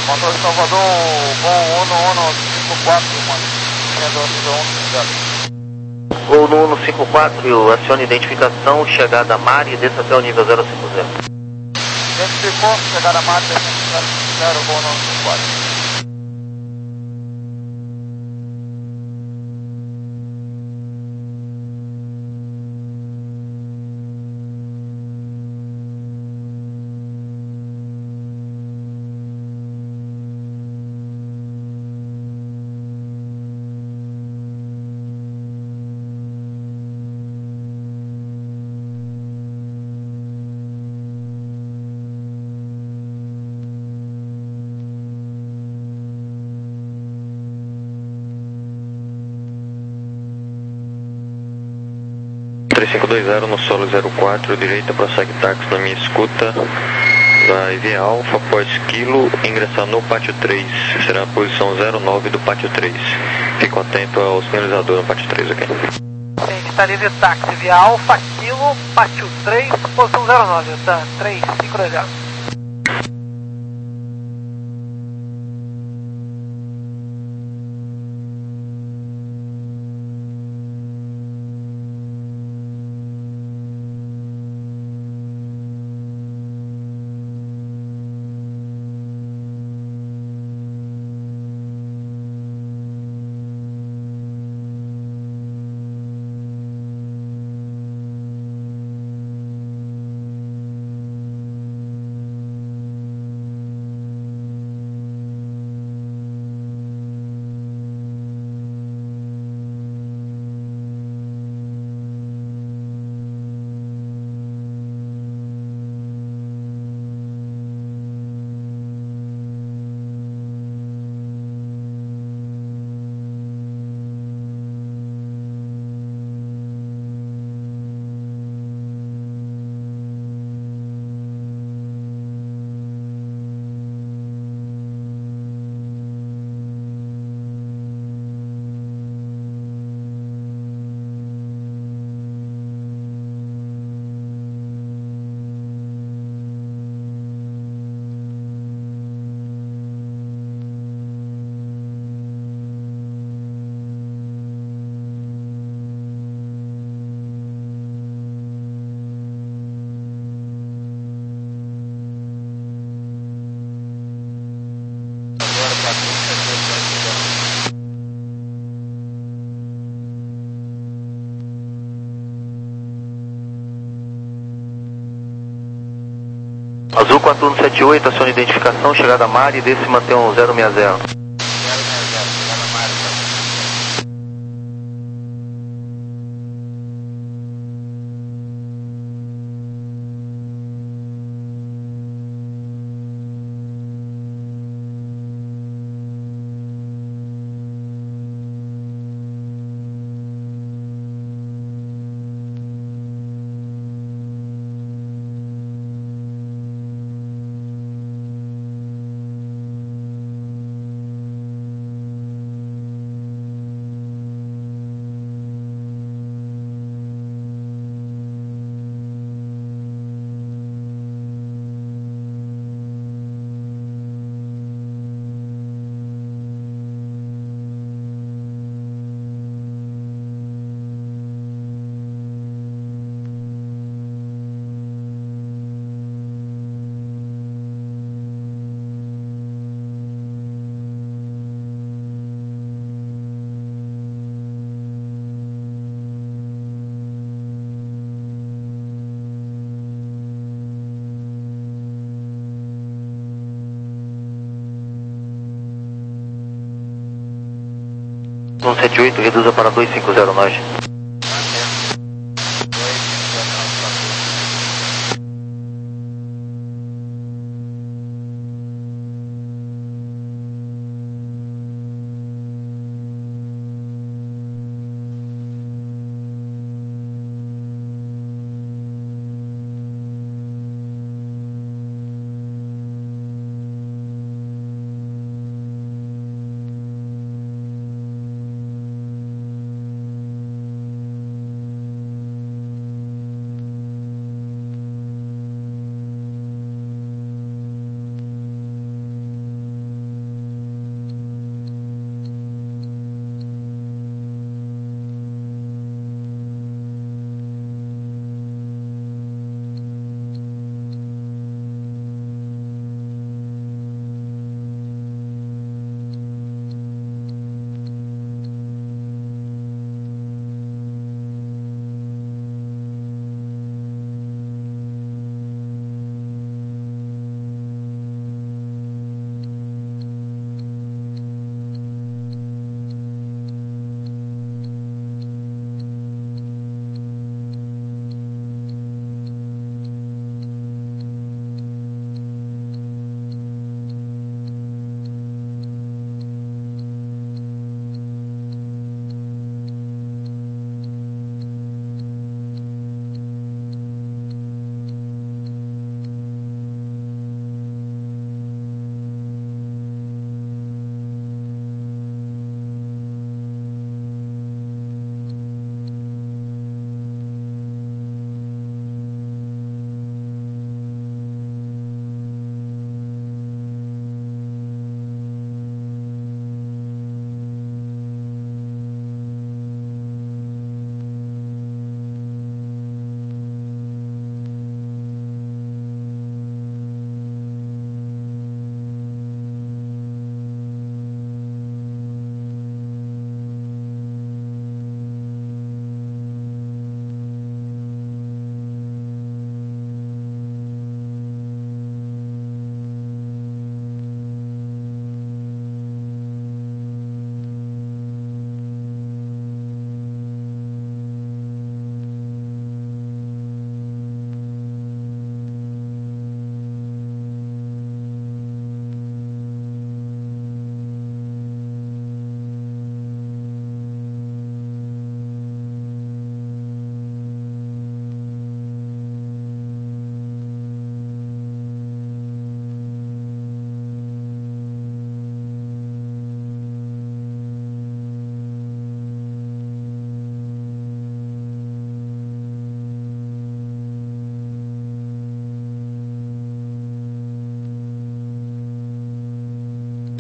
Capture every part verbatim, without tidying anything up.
Motor de Salvador, voo um um cinco quatro, mano. Voo no um cinco quatro, acione identificação, chegada a mar e desça até o nível zero cinco zero. Identificou, chegada a mar, desça até o nível zero cinco zero, voo no um cinco quatro. três cinco dois zero no solo zero quatro, direita, prossegue táxi na minha escuta. Vai via Alfa, após quilo, ingressar no pátio três. Será a posição zero nove do pátio três. Fico atento ao sinalizador no pátio três, ok? Sim, está livre táxi via Alfa, quilo, pátio três, posição zero nove, tá? três cinco dois zero. Azul quatro um sete oito, acione identificação, chegada a mar e desce e mantém um zero seis zero. um sete oito, reduza para dois cinco zero nós.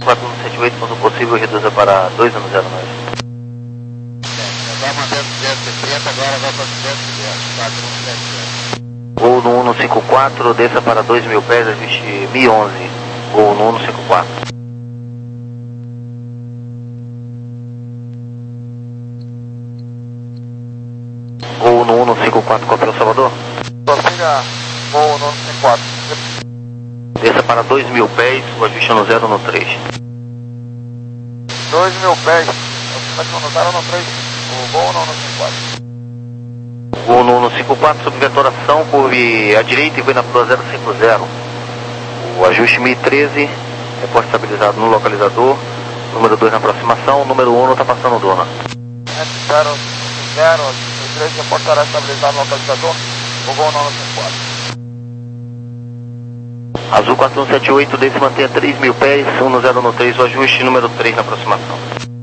quatro um sete oito, quando possível, reduza para dois um zero nove. Vai mantendo duzentos e trinta, agora vai para duzentos e dez, quatro um sete zero. Gol no um cinco quatro, desça para dois mil pés, ajuste mil e onze. Gol no um cinco quatro. Gol no um cinco quatro, copiou Salvador? Torcida, gol no um cinco quatro. Desça para dois mil pés, o ajuste no zero no três. dois mil pés, mas não notaram no três, o gol no um cinco quatro. Gol no um cinco quatro, sob vetoração, curve à direita e vai na Pro zero cinco zero. O ajuste mil e treze, reporte estabilizado no localizador. Número dois na aproximação, número um está passando dona. zero zero, mil e treze, reportará estabilizado no localizador, o gol no um cinco quatro. Azul quatro um sete oito, desce mantenha três mil pés, um zero no três, o ajuste, número três na aproximação.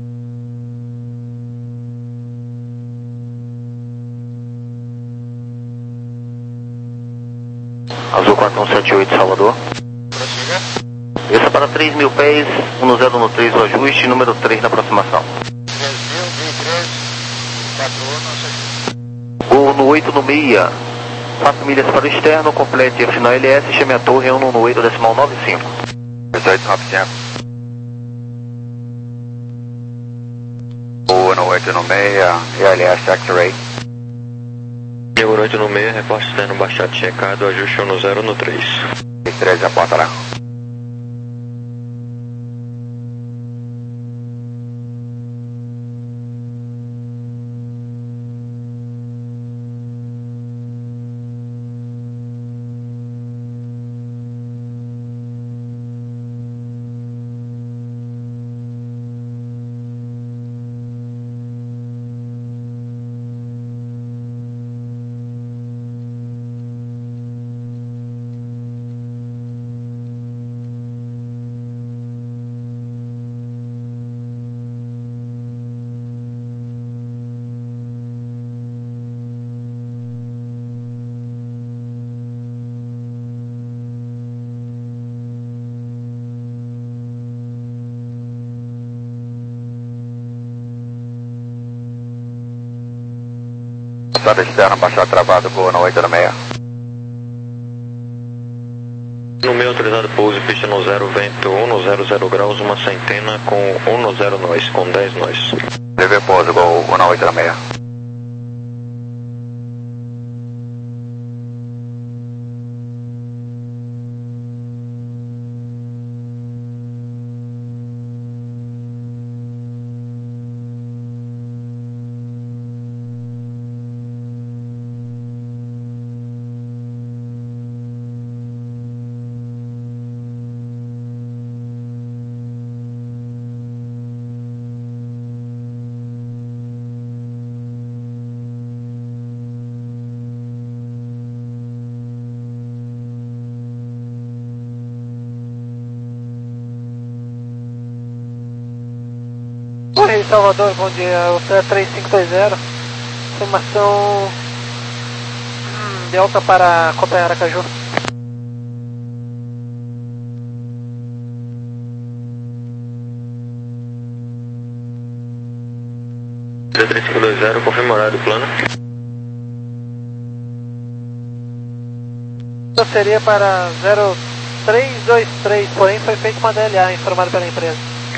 Azul quatro um sete oito, Salvador. Prossiga. Desça para três mil pés, um zero no três, o ajuste, número três na aproximação. três mil, mil e treze, quatro um, não sei. Gol no oito no meia, quatro milhas para o externo, complete a final L S, chame a torre um no oito, decimal nove cinco. dezoito nove cinco. um no oito no meia, L S X-Ray. Diego oito no meio, reporte externo baixado checado, ajuste um no zero no três. treze, aponta lá. Estrada externa, baixar travado, gol no oito no meia. No meio autorizado pouso, pista no zero, vento um no zero zero graus, uma centena com um no zero nós, com dez nós. D V pouso, gol um no oito no meia. Correio Salvador, bom dia, o três cinco dois zero, informação hum, Delta para Copa Aracaju. três cinco dois zero, confirma horário plano. Seria para zero três dois três, porém foi feita uma D L A, informado pela empresa.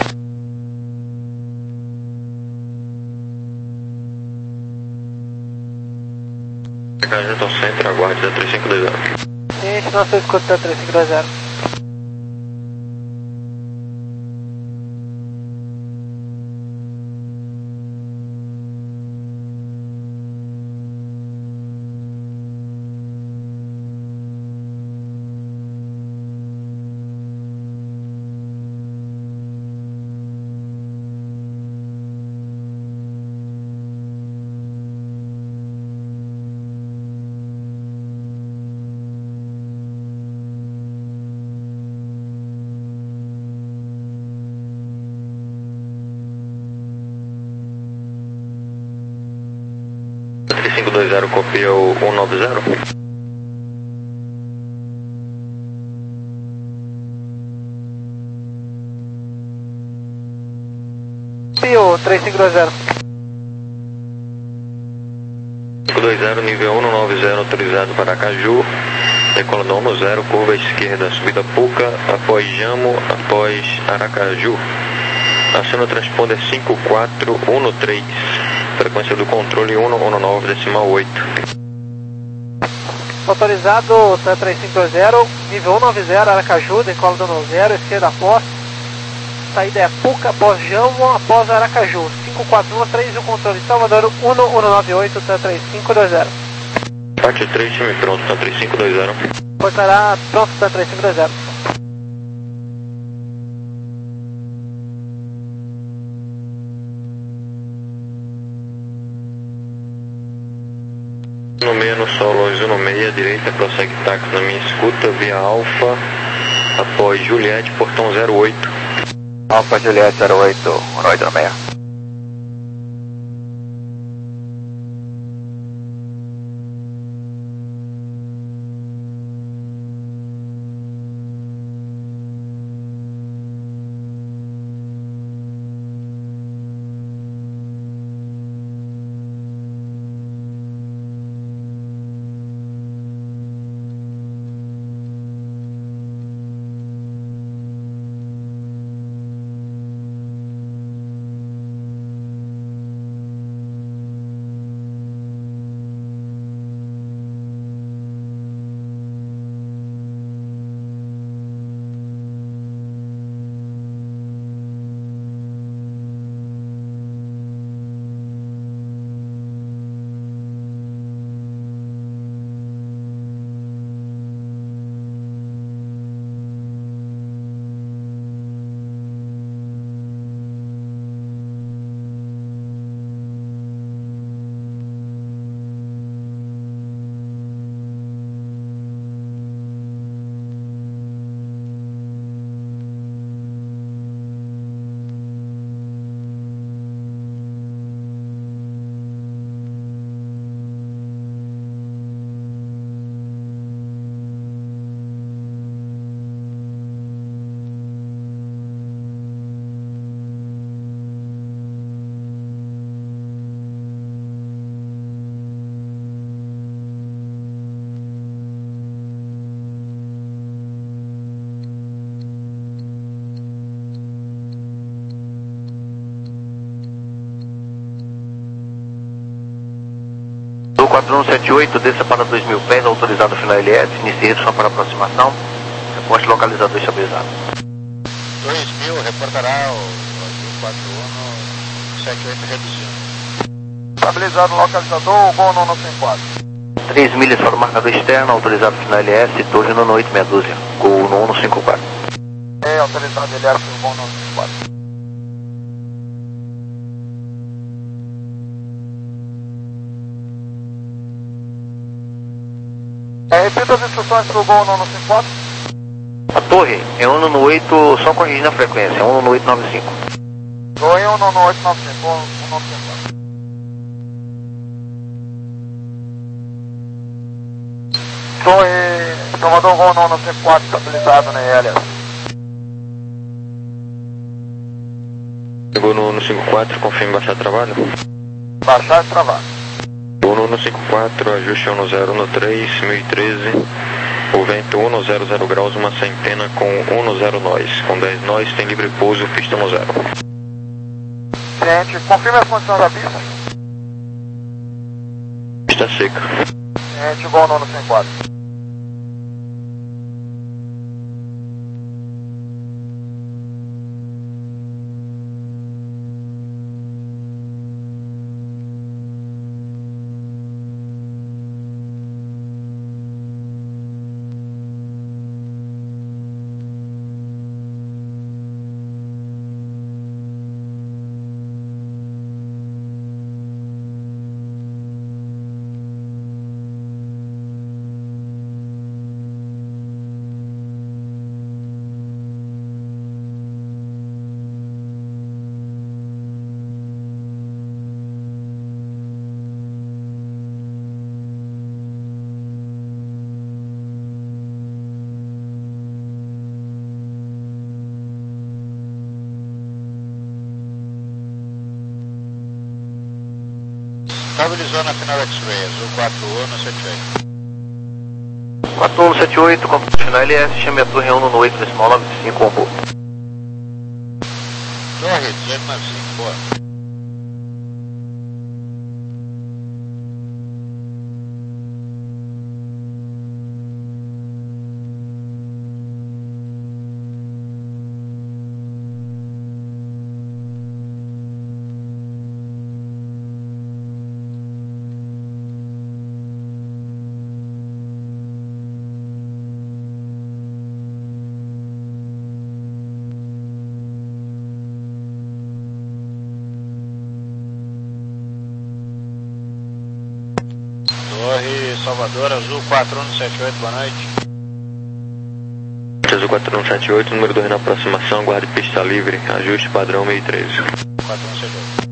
Chegada ao centro, aguarde zero três cinco dois zero. Gente, nossa escuta três cinco dois zero. três cinco dois zero, copia o um nove zero. Pio, três cinco dois zero. cinco dois zero, nível um nove zero, autorizado para Aracaju. Decolador um zero, curva esquerda, subida Puca, após Jamo, após Aracaju. Aciona o transponder cinco quatro um três, frequência do controle um um nove decimal oito. Autorizado, três cinco dois zero, nível um nove zero, Aracaju, decolador um zero, esquerda após. Saída é Puca, após Jamo, após Aracaju. cinco quatro um três, o controle Salvador um um nove oito, três cinco dois zero. Parte três, time pronto, tá três cinco dois zero. Portará pronto, tá três cinco dois zero. No meio no solo, Zuno seis, direita, prossegue táxi na minha escuta, via Alfa, após Juliette, portão zero oito. Alfa Juliette zero oito, um oito seis. quatro um sete oito, desça para dois mil pés, autorizado final L S, inicie redução para aproximação, reporte localizador estabilizado. dois mil, reportará o quatro um sete oito reduzindo. Estabilizado o localizador, o Gol nono cem e quatro. três milhas para o marcador externo, autorizado final L S, Torre nono oito meia dúzia, Gol nono cinco quatro. É, autorizado L S, o Gol nono cem e quatro. É, repita as instruções para o Gol nono cem e quatro. A torre é um nono oito, só corrigindo a frequência, um nono oito nove cinco. Gol em um nono oito nove cinco, um nono cem e quatro. Torre, Salvador Gol nono cem e quatro, estabilizado na I L S. Chegou no, no cinco quatro, confirme baixar trabalho. Baixar e travar. Gol no cinco quatro, ajuste um zero um três, mil e treze. O vento um zero zero graus, uma centena com um zero nós. Com dez nós, tem livre pouso, pista um zero. Cliente, confirme as condições da pista. Pista seca. Cliente, Gol nono cem e quatro. Estabilizou na final X-Ray, azul quatro um no sete oito. quatro um no sete oito, completo final L S, chame a torre um no oito decimal nove cinco, combo. Torre dezoito nove cinco, boa. Torre Salvador, azul quatro um no sete oito, boa noite. Azul quatro um sete oito, número dois na aproximação, guarde pista livre, ajuste padrão meio treze. quatro um sete oito.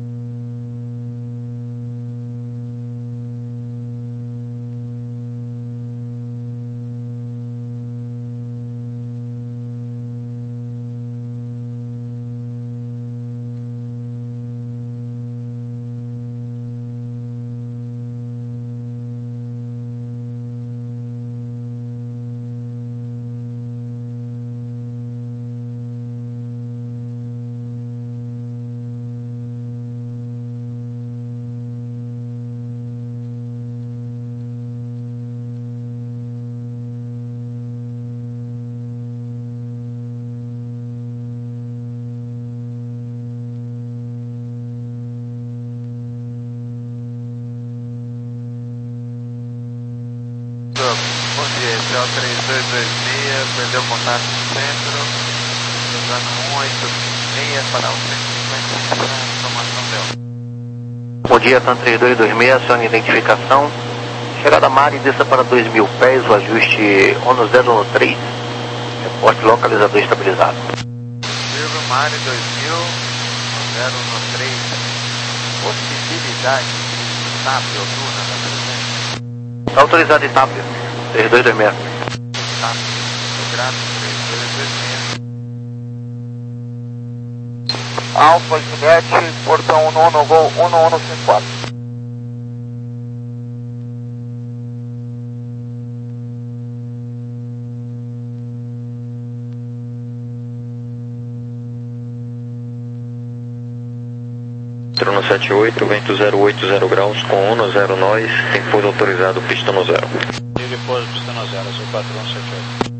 Bom dia, esse é o três dois dois seis, perdeu contato no centro, usando um oito seis para o cento e cinquenta, informação deu. Bom dia, TAM três dois dois seis, acione identificação. Chegada a Mari, desça para dois mil pés, o ajuste um no zero um três, reporte localizador estabilizado. Silvio Mari dois mil, zero um três, possibilidade de S A P ou Duna na presente? Está autorizado em T A P, três dois dois seis. S A P, grato, três dois dois seis. Alfa Juliette, portão um no Gol um um cinco quatro. No sete oito, vento zero oito zero graus, com um no zero nós, tem pouso autorizado, pista no zero. E depois pista no zero, azul quatro um sete oito.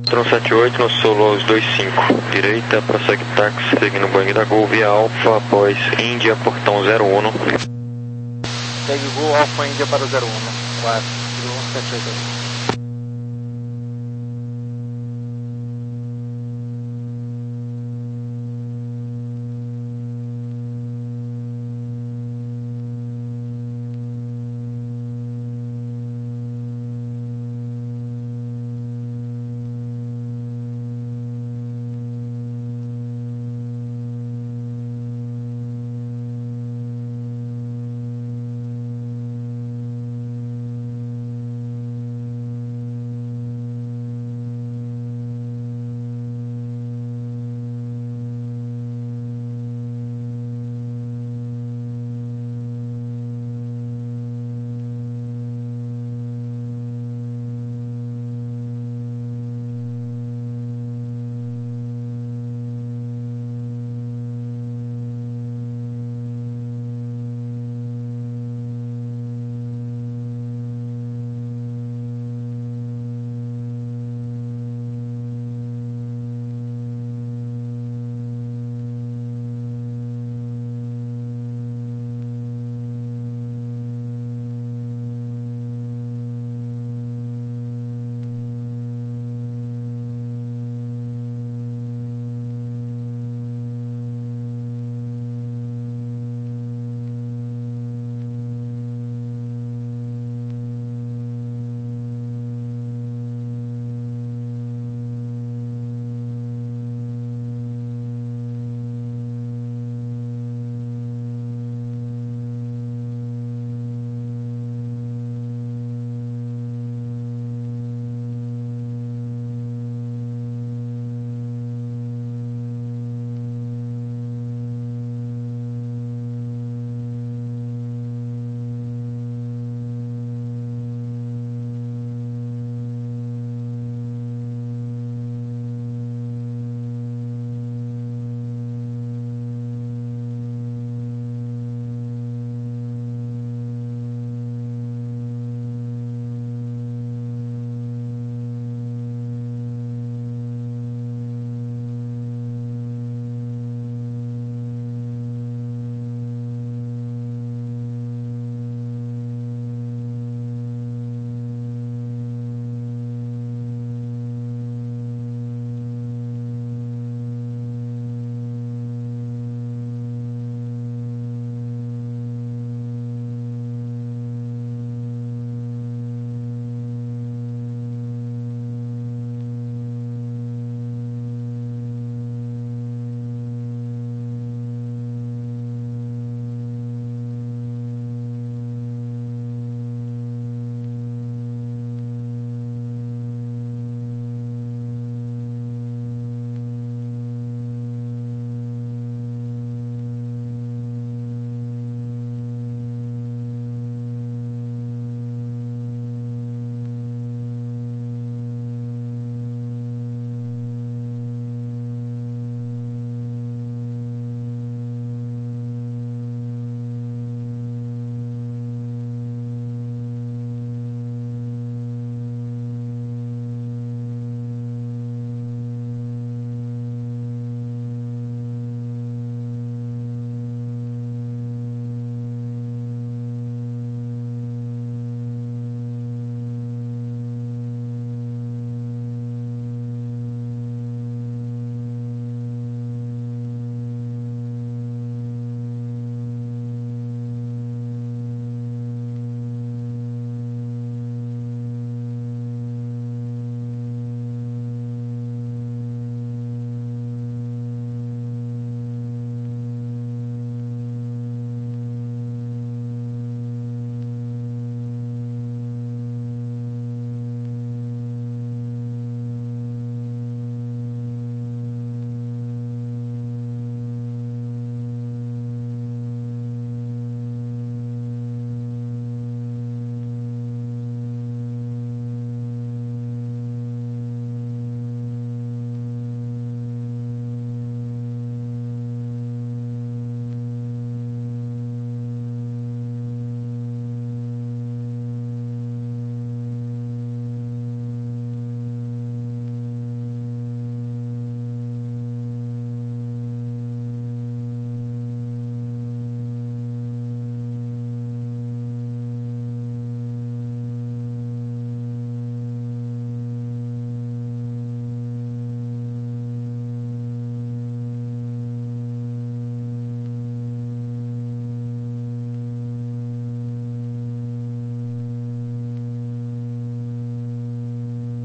quatro um sete oito no solo aos dois cinco, direita, prossegue táxi, seguindo o Boeing da Gol, via Alfa, após Índia, portão zero um. Segue Gol, Alfa Índia para o zero um, quatro um sete oito.